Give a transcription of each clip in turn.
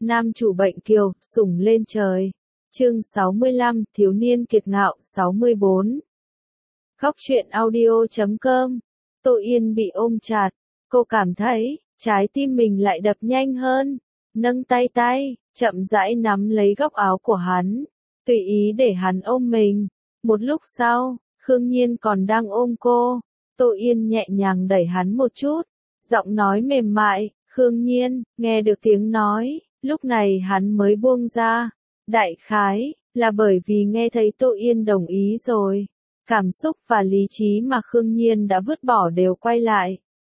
Nam chủ bệnh kiều, sủng lên trời. Chương 65, thiếu niên kiệt ngạo, 64. Góc truyện audio.com. Tô Yên bị ôm chặt, cô cảm thấy, trái tim mình lại đập nhanh hơn. Nâng tay, chậm rãi nắm lấy góc áo của hắn, tùy ý để hắn ôm mình. Một lúc sau, Khương Nhiên còn đang ôm cô, Tô Yên nhẹ nhàng đẩy hắn một chút, giọng nói mềm mại, Khương Nhiên, nghe được tiếng nói, lúc này hắn mới buông ra. Đại khái, là bởi vì nghe thấy Tô Yên đồng ý rồi. Cảm xúc và lý trí mà Khương Nhiên đã vứt bỏ đều quay lại.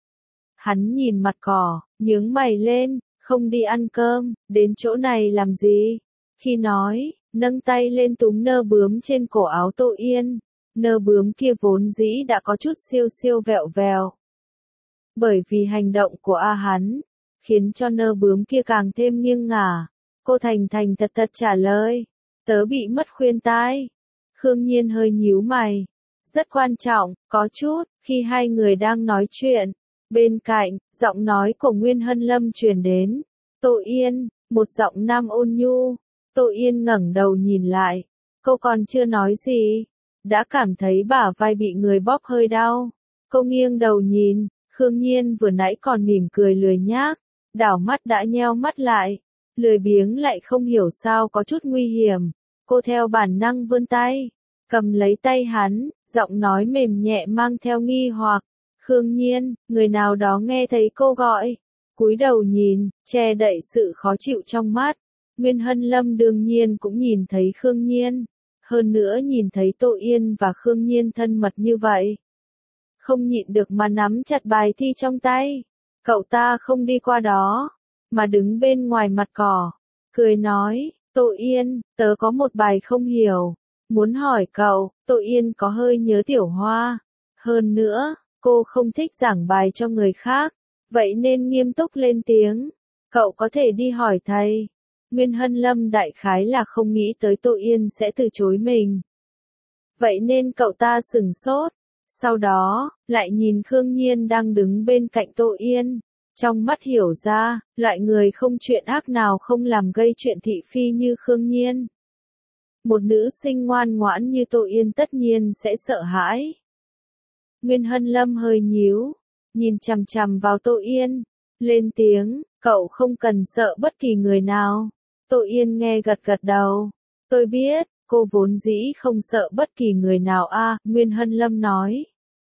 Hắn nhìn mặt cỏ, nhướng mày lên, không đi ăn cơm, đến chỗ này làm gì? Khi nói, nâng tay lên túm nơ bướm trên cổ áo Tô Yên. Nơ bướm kia vốn dĩ đã có chút siêu vẹo vèo. Bởi vì hành động của hắn, khiến cho nơ bướm kia càng thêm nghiêng ngả. Cô thành thật trả lời, tớ bị mất khuyên tai. Khương Nhiên hơi nhíu mày. Rất quan trọng, có chút, khi hai người đang nói chuyện. Bên cạnh, giọng nói của Nguyên Hân Lâm truyền đến. Tô Yên, một giọng nam ôn nhu. Tô Yên ngẩng đầu nhìn lại. Cô còn chưa nói gì. Đã cảm thấy bả vai bị người bóp hơi đau. Cô nghiêng đầu nhìn, Khương Nhiên vừa nãy còn mỉm cười lười nhác. Đảo mắt đã nheo mắt lại. Lười biếng lại không hiểu sao có chút nguy hiểm. Cô theo bản năng vươn tay, cầm lấy tay hắn, giọng nói mềm nhẹ mang theo nghi hoặc. Khương Nhiên, người nào đó nghe thấy cô gọi. Cúi đầu nhìn, che đậy sự khó chịu trong mắt. Nguyên Hân Lâm đương nhiên cũng nhìn thấy Khương Nhiên. Hơn nữa nhìn thấy Tô Yên và Khương Nhiên thân mật như vậy. Không nhịn được mà nắm chặt bài thi trong tay. Cậu ta không đi qua đó, mà đứng bên ngoài mặt cỏ. Cười nói, Tô Yên, tớ có một bài không hiểu. Muốn hỏi cậu, Tô Yên có hơi nhớ Tiểu Hoa. Hơn nữa, cô không thích giảng bài cho người khác. Vậy nên nghiêm túc lên tiếng. Cậu có thể đi hỏi thầy. Nguyên Hân Lâm đại khái là không nghĩ tới Tô Yên sẽ từ chối mình. Vậy nên cậu ta sửng sốt. Sau đó, lại nhìn Khương Nhiên đang đứng bên cạnh Tô Yên. Trong mắt hiểu ra, loại người không chuyện ác nào không làm gây chuyện thị phi như Khương Nhiên. Một nữ sinh ngoan ngoãn như Tô Yên tất nhiên sẽ sợ hãi. Nguyên Hân Lâm hơi nhíu, nhìn chằm chằm vào Tô Yên, lên tiếng, cậu không cần sợ bất kỳ người nào. Tô Yên nghe gật đầu. Tôi biết, cô vốn dĩ không sợ bất kỳ người nào Nguyên Hân Lâm nói.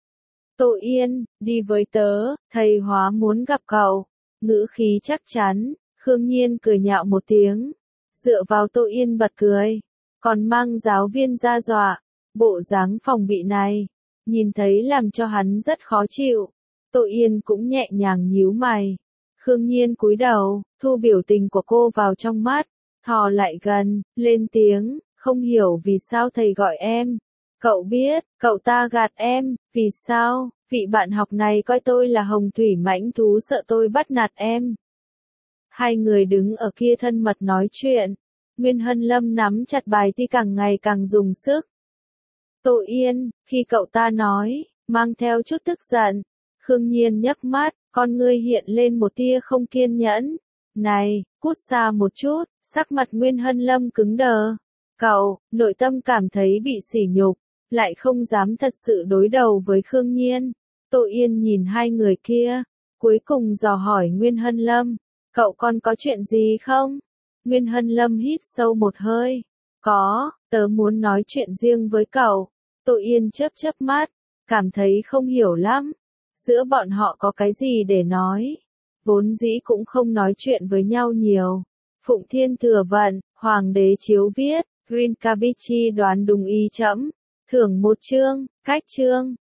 Tô Yên, đi với tớ, thầy hóa muốn gặp cậu. Ngữ khí chắc chắn, Khương Nhiên cười nhạo một tiếng. Dựa vào Tô Yên bật cười, còn mang giáo viên ra dọa. Bộ dáng phòng bị này, nhìn thấy làm cho hắn rất khó chịu. Tô Yên cũng nhẹ nhàng nhíu mày. Khương Nhiên cúi đầu, thu biểu tình của cô vào trong mắt, thò lại gần, lên tiếng, không hiểu vì sao thầy gọi em. Cậu biết, cậu ta gạt em, vì sao, vị bạn học này coi tôi là hồng thủy mãnh thú sợ tôi bắt nạt em. Hai người đứng ở kia thân mật nói chuyện. Nguyên Hân Lâm nắm chặt bài thi càng ngày càng dùng sức. Tô Yên, khi cậu ta nói, mang theo chút tức giận. Khương Nhiên nhấc mắt, con ngươi hiện lên một tia không kiên nhẫn. Này, cút xa một chút, sắc mặt Nguyên Hân Lâm cứng đờ. Cậu, nội tâm cảm thấy bị sỉ nhục, lại không dám thật sự đối đầu với Khương Nhiên. Tô Yên nhìn hai người kia, cuối cùng dò hỏi Nguyên Hân Lâm, cậu còn có chuyện gì không? Nguyên Hân Lâm hít sâu một hơi. Có, tớ muốn nói chuyện riêng với cậu. Tô Yên chớp mắt, cảm thấy không hiểu lắm. Giữa bọn họ có cái gì để nói? Vốn dĩ cũng không nói chuyện với nhau nhiều. Phụng Thiên Thừa Vận, Hoàng đế chiếu viết, Green Kabichi đoán đúng ý trẫm, thưởng một chương, cách chương.